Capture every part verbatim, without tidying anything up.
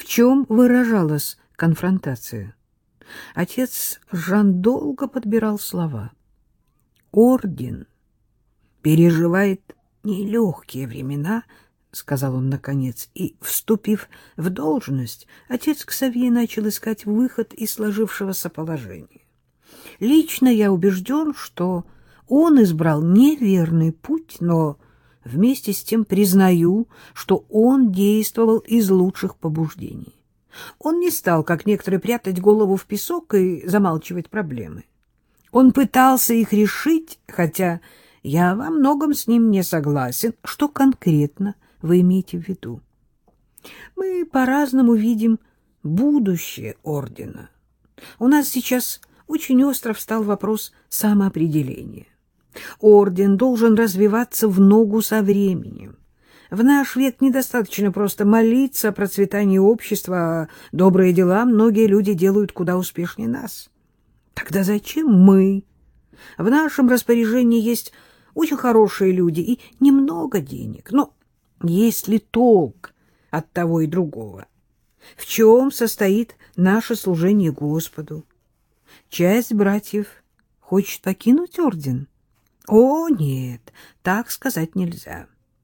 чем выражалась конфронтация? Отец Жан долго подбирал слова. «Орден переживает нелегкие времена», — сказал он наконец, и, вступив в должность, отец Ксавье начал искать выход из сложившегося положения. Лично я убежден, что он избрал неверный путь, но вместе с тем признаю, что он действовал из лучших побуждений. Он не стал, как некоторые, прятать голову в песок и замалчивать проблемы. Он пытался их решить, хотя я во многом с ним не согласен. Что конкретно вы имеете в виду? Мы по-разному видим будущее ордена. У нас сейчас очень остро встал вопрос самоопределения. Орден должен развиваться в ногу со временем. В наш век недостаточно просто молиться о процветании общества, а добрые дела многие люди делают куда успешнее нас. Тогда зачем мы? В нашем распоряжении есть очень хорошие люди и немного денег, но есть ли толк от того и другого? В чем состоит наше служение Господу? Часть братьев хочет покинуть орден? О, нет, так сказать нельзя.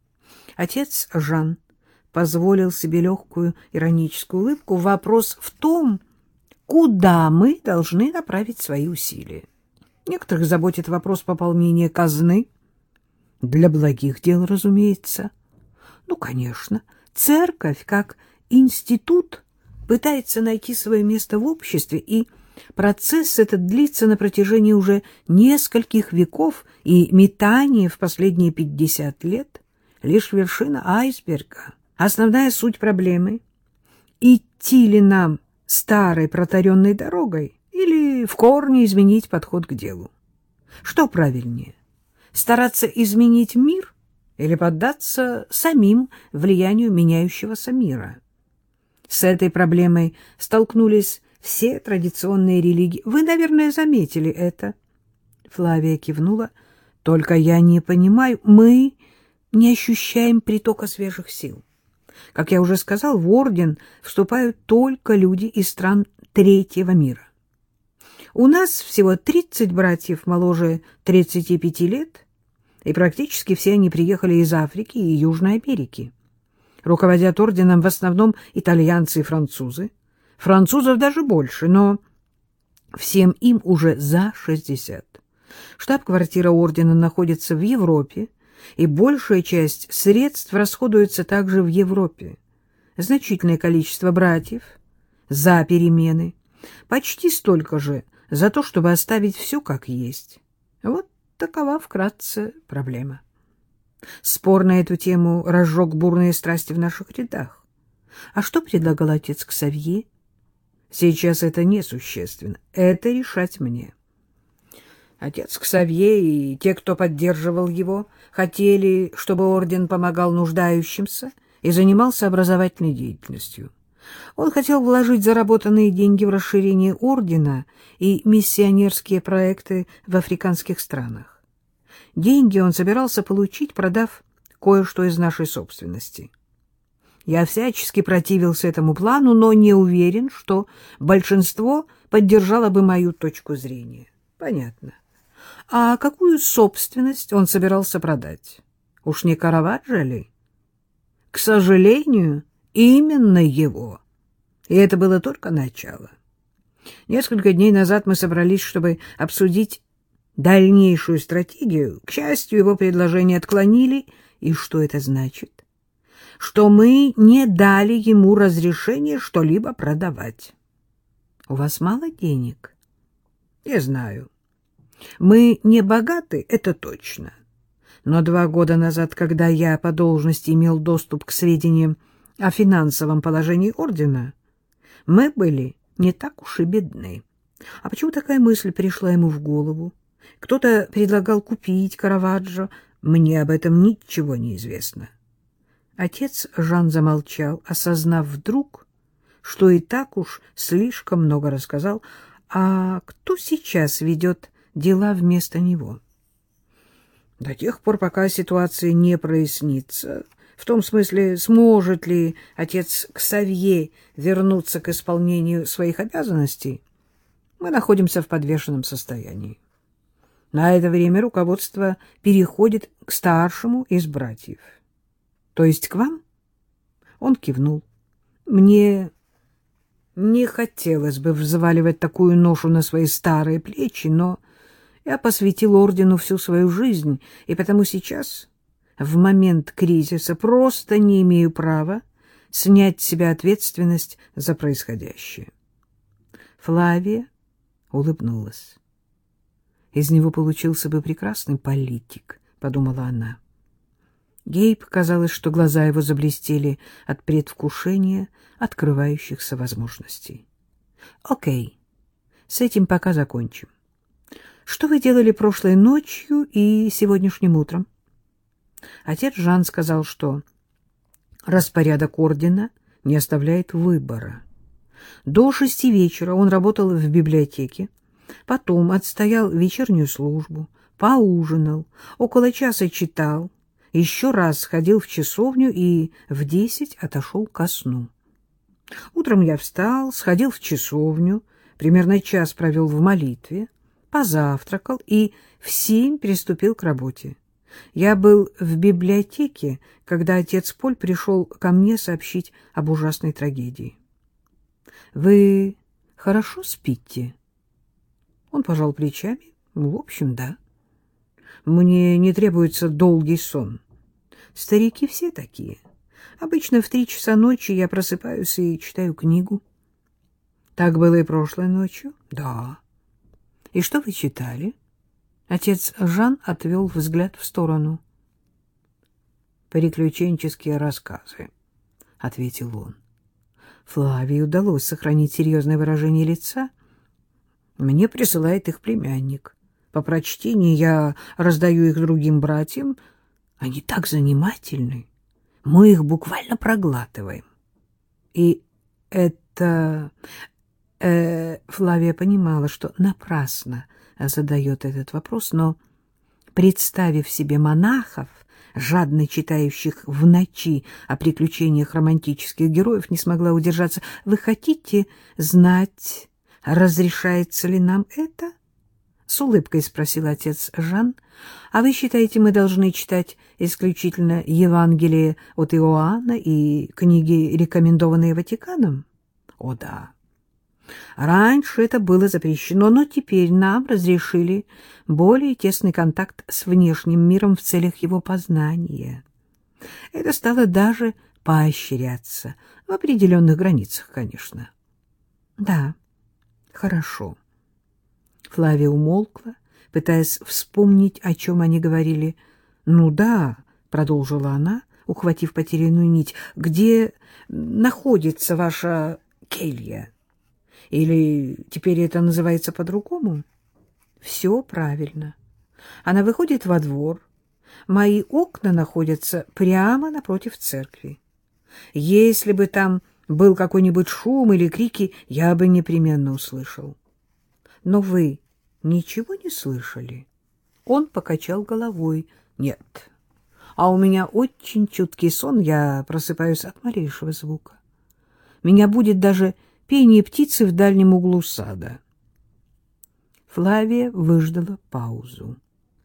Отец Жан позволил себе легкую ироническую улыбку. Вопрос в том, куда мы должны направить свои усилия. Некоторых заботит вопрос пополнения казны. Для благих дел, разумеется. Ну, конечно, церковь, как институт, пытается найти свое место в обществе, и процесс этот длится на протяжении уже нескольких веков, и метание в последние пятьдесят лет — лишь вершина айсберга. Основная суть проблемы — идти ли нам старой протаренной дорогой или в корне изменить подход к делу. Что правильнее? Стараться изменить мир или поддаться самим влиянию меняющегося мира? С этой проблемой столкнулись все традиционные религии. Вы, наверное, заметили это. Флавия кивнула. Только я не понимаю, мы не ощущаем притока свежих сил. Как я уже сказал, в орден вступают только люди из стран третьего мира. У нас всего тридцать братьев моложе тридцати пяти лет, и практически все они приехали из Африки и Южной Америки. Руководят орденом в основном итальянцы и французы. Французов даже больше, но всем им уже за шестьдесят. Штаб-квартира ордена находится в Европе, и большая часть средств расходуется также в Европе. Значительное количество братьев за перемены, почти столько же за то, чтобы оставить все как есть. Вот такова вкратце проблема. Спор на эту тему разжег бурные страсти в наших рядах. А что предлагал отец Ксавье? Сейчас это несущественно. Это решать мне. Отец Ксавье и те, кто поддерживал его, хотели, чтобы орден помогал нуждающимся и занимался образовательной деятельностью. Он хотел вложить заработанные деньги в расширение ордена и миссионерские проекты в африканских странах. Деньги он собирался получить, продав кое-что из нашей собственности. Я всячески противился этому плану, но не уверен, что большинство поддержало бы мою точку зрения. Понятно. А какую собственность он собирался продать? Уж не Караваджо ли? К сожалению, именно его. И это было только начало. Несколько дней назад мы собрались, чтобы обсудить дальнейшую стратегию. К счастью, его предложение отклонили. И что это значит? Что мы не дали ему разрешения что-либо продавать. У вас мало денег? Я знаю. Мы не богаты, это точно. Но два года назад, когда я по должности имел доступ к сведениям о финансовом положении ордена, мы были не так уж и бедны. А почему такая мысль пришла ему в голову? Кто-то предлагал купить Караваджо. Мне об этом ничего не известно. Отец Жан замолчал, осознав вдруг, что и так уж слишком много рассказал. А кто сейчас ведет дела вместо него? До тех пор, пока ситуация не прояснится, В том смысле, сможет ли отец Ксавье вернуться к исполнению своих обязанностей, мы находимся в подвешенном состоянии. На это время руководство переходит к старшему из братьев. То есть к вам? Он кивнул. Мне не хотелось бы взваливать такую ношу на свои старые плечи, но я посвятил ордену всю свою жизнь, и потому сейчас, в момент кризиса, просто не имею права снять с себя ответственность за происходящее. Флавия улыбнулась. Из него получился бы прекрасный политик, — подумала она. Ей показалось, что глаза его заблестели от предвкушения открывающихся возможностей. — Окей, с этим пока закончим. Что вы делали прошлой ночью и сегодняшним утром? Отец Жан сказал, что распорядок ордена не оставляет выбора. До шести вечера он работал в библиотеке, потом отстоял вечернюю службу, поужинал, около часа читал, еще раз сходил в часовню и в десять отошел ко сну. Утром я встал, сходил в часовню, примерно час провел в молитве, позавтракал и в семь приступил к работе. Я был в библиотеке, когда отец Поль пришел ко мне сообщить об ужасной трагедии. — Вы хорошо спите? Он пожал плечами. — В общем, да. Мне не требуется долгий сон. Старики все такие. Обычно в три часа ночи я просыпаюсь и читаю книгу. — Так было и прошлой ночью? — Да. — И что вы читали? Отец Жан отвел взгляд в сторону. — Приключенческие рассказы, — ответил он. Флавии удалось сохранить серьезное выражение лица. Мне присылает их племянник. По прочтении я раздаю их другим братьям. Они так занимательны. Мы их буквально проглатываем. И это... Э, Флавия понимала, что напрасно задает этот вопрос, но, представив себе монахов, жадно читающих в ночи о приключениях романтических героев, не смогла удержаться. — Вы хотите знать, разрешается ли нам это? — с улыбкой спросил отец Жан. — А вы считаете, мы должны читать исключительно Евангелие от Иоанна и книги, рекомендованные Ватиканом? — О, да. Раньше это было запрещено, но теперь нам разрешили более тесный контакт с внешним миром в целях его познания. Это стало даже поощряться, в определенных границах, конечно. — Да, хорошо. Флавия умолкла, пытаясь вспомнить, о чем они говорили. — Ну да, — продолжила она, ухватив потерянную нить, — где находится ваша келья? Или теперь это называется по-другому? Все правильно. Она выходит во двор. Мои окна находятся прямо напротив церкви. Если бы там был какой-нибудь шум или крики, я бы непременно услышал. Но вы ничего не слышали? Он покачал головой. Нет. А у меня очень чуткий сон, я просыпаюсь от малейшего звука. Меня будет даже пение птицы в дальнем углу сада. Флавия выждала паузу.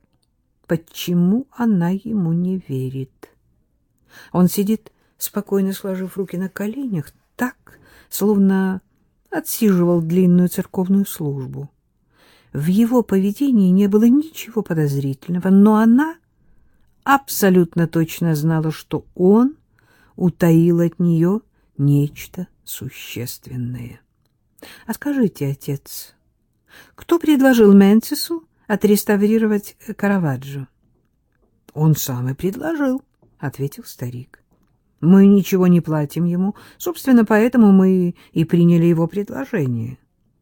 Почему она ему не верит? Он сидит, спокойно сложив руки на коленях, так, словно отсиживал длинную церковную службу. В его поведении не было ничего подозрительного, но она абсолютно точно знала, что он утаил от нее нечто существенное. — А скажите, отец, кто предложил Менцису отреставрировать Караваджо? — Он сам и предложил, — ответил старик. — Мы ничего не платим ему, собственно, поэтому мы и приняли его предложение.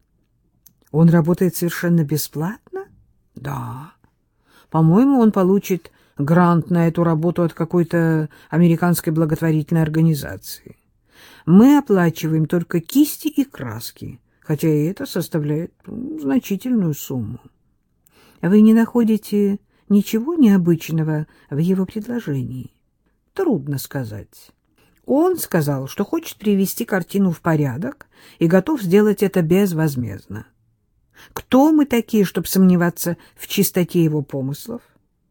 — Он работает совершенно бесплатно? — Да. По-моему, он получит грант на эту работу от какой-то американской благотворительной организации. Мы оплачиваем только кисти и краски, хотя и это составляет значительную сумму. Вы не находите ничего необычного в его предложении? Трудно сказать. Он сказал, что хочет привести картину в порядок и готов сделать это безвозмездно. Кто мы такие, чтобы сомневаться в чистоте его помыслов?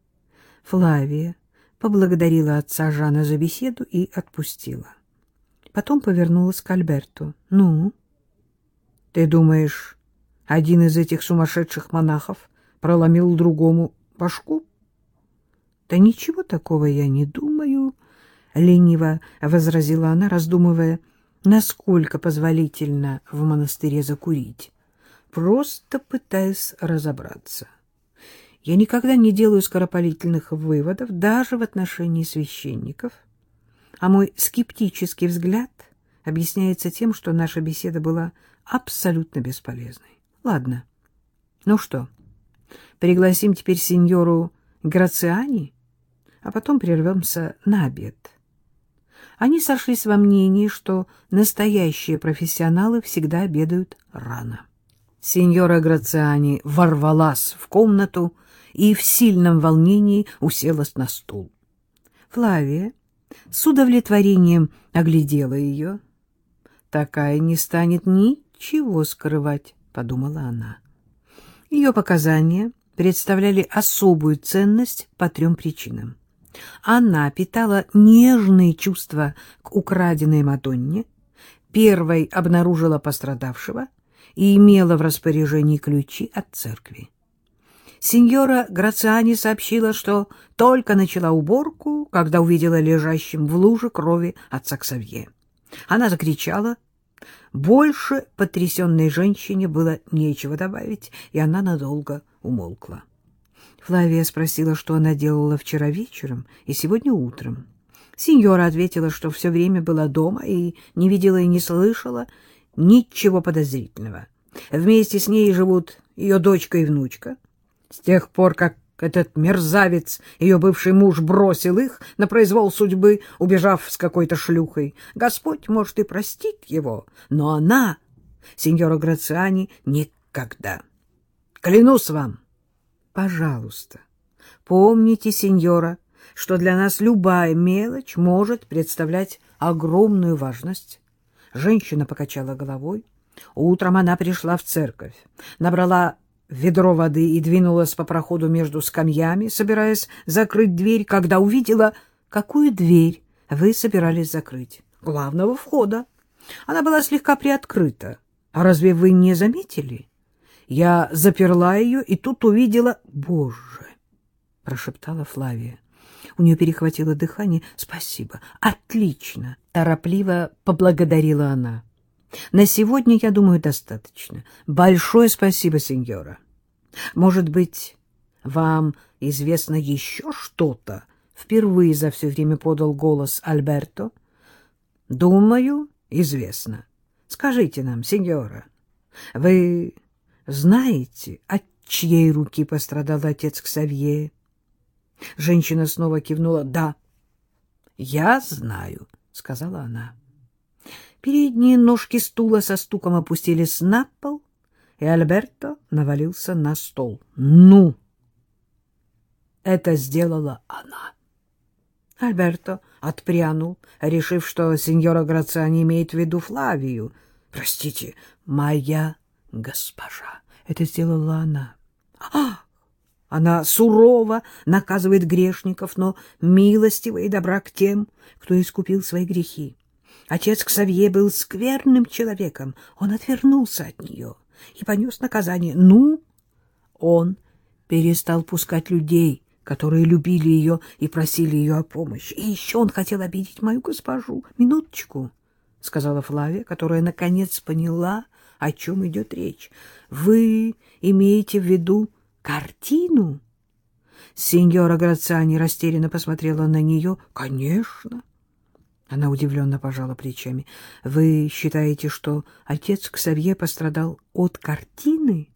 Флавия поблагодарила отца Жана за беседу и отпустила. Потом повернулась к Альберту. — Ну, ты думаешь, один из этих сумасшедших монахов проломил другому башку? — Да ничего такого я не думаю, — лениво возразила она, раздумывая, насколько позволительно в монастыре закурить. Просто пытаюсь разобраться. Я никогда не делаю скоропалительных выводов, даже в отношении священников. А мой скептический взгляд объясняется тем, что наша беседа была абсолютно бесполезной. Ладно, ну что, пригласим теперь сеньору Грациани, а потом прервемся на обед. Они сошлись во мнении, что настоящие профессионалы всегда обедают рано. Сеньора Грациани ворвалась в комнату и в сильном волнении уселась на стул. Флавия с удовлетворением оглядела ее. «Такая не станет ничего скрывать», — подумала она. Ее показания представляли особую ценность по трем причинам. Она питала нежные чувства к украденной Мадонне, первой обнаружила пострадавшего и имела в распоряжении ключи от церкви. Сеньора Грациани сообщила, что только начала уборку, когда увидела лежащим в луже крови отца Ксавье. Она закричала. Больше потрясенной женщине было нечего добавить, и она надолго умолкла. Флавия спросила, что она делала вчера вечером и сегодня утром. Сеньора ответила, что все время была дома и не видела и не слышала ничего подозрительного. Вместе с ней живут ее дочка и внучка. С тех пор, как этот мерзавец, ее бывший муж, бросил их на произвол судьбы, убежав с какой-то шлюхой, Господь может и простить его, но она, сеньора Грациани, никогда. Клянусь вам. Пожалуйста, помните, сеньора, что для нас любая мелочь может представлять огромную важность. Женщина покачала головой. Утром она пришла в церковь, набрала ведро воды и двинулась по проходу между скамьями, собираясь закрыть дверь, когда увидела, какую дверь вы собирались закрыть. Главного входа. Она была слегка приоткрыта. А разве вы не заметили? Я заперла ее и тут увидела... Боже! — прошептала Флавия. У нее перехватило дыхание. — Спасибо. Отлично! — торопливо поблагодарила она. На сегодня, я думаю, достаточно. Большое спасибо, сеньора. Может быть, вам известно еще что-то? Впервые за все время подал голос Альберто. Думаю, известно. Скажите нам, сеньора, вы знаете, от чьей руки пострадал отец Ксавье? Женщина снова кивнула. Да, я знаю, сказала она. Передние ножки стула со стуком опустились на пол, и Альберто навалился на стол. «Ну!» Это сделала она. Альберто отпрянул, решив, что сеньора Грациани имеет в виду Флавию. «Простите, моя госпожа, это сделала она». «Ах! Она сурово наказывает грешников, но милостива и добра к тем, кто искупил свои грехи. Отец Ксавье был скверным человеком. Он отвернулся от нее и понес наказание. Ну, он перестал пускать людей, которые любили ее и просили ее о помощи. И еще он хотел обидеть мою госпожу. Минуточку, — сказала Флавия, которая наконец поняла, о чем идет речь. Вы имеете в виду картину? Сеньора Грациани растерянно посмотрела на нее. Конечно. Она удивленно пожала плечами. — Вы считаете, что отец Ксавье пострадал от картины?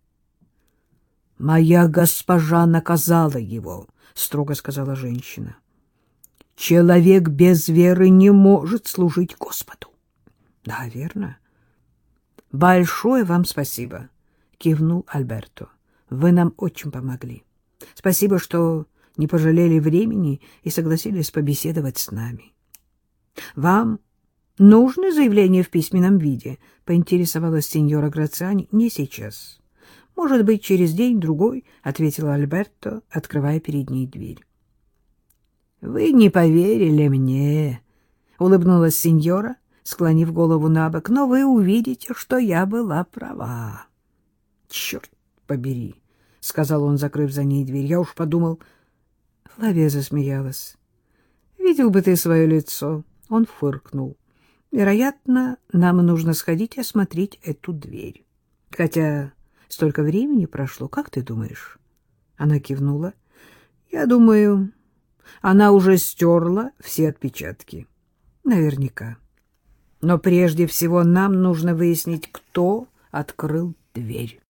— Моя госпожа наказала его, — строго сказала женщина. — Человек без веры не может служить Господу. — Да, верно. — Большое вам спасибо, — кивнул Альберто. — Вы нам очень помогли. Спасибо, что не пожалели времени и согласились побеседовать с нами. — Вам нужно заявление в письменном виде? — поинтересовалась сеньора Грациани. — Не сейчас. — Может быть, через день-другой, — ответила Альберто, открывая перед ней дверь. — Вы не поверили мне, — улыбнулась сеньора, склонив голову набок, — но вы увидите, что я была права. — Черт побери, — сказал он, закрыв за ней дверь. — Я уж подумал... Флавия засмеялась. — Видел бы ты свое лицо. Он фыркнул. — Вероятно, нам нужно сходить и осмотреть эту дверь. Хотя столько времени прошло, как ты думаешь? Она кивнула. — Я думаю, она уже стерла все отпечатки. Наверняка. Но прежде всего нам нужно выяснить, кто открыл дверь.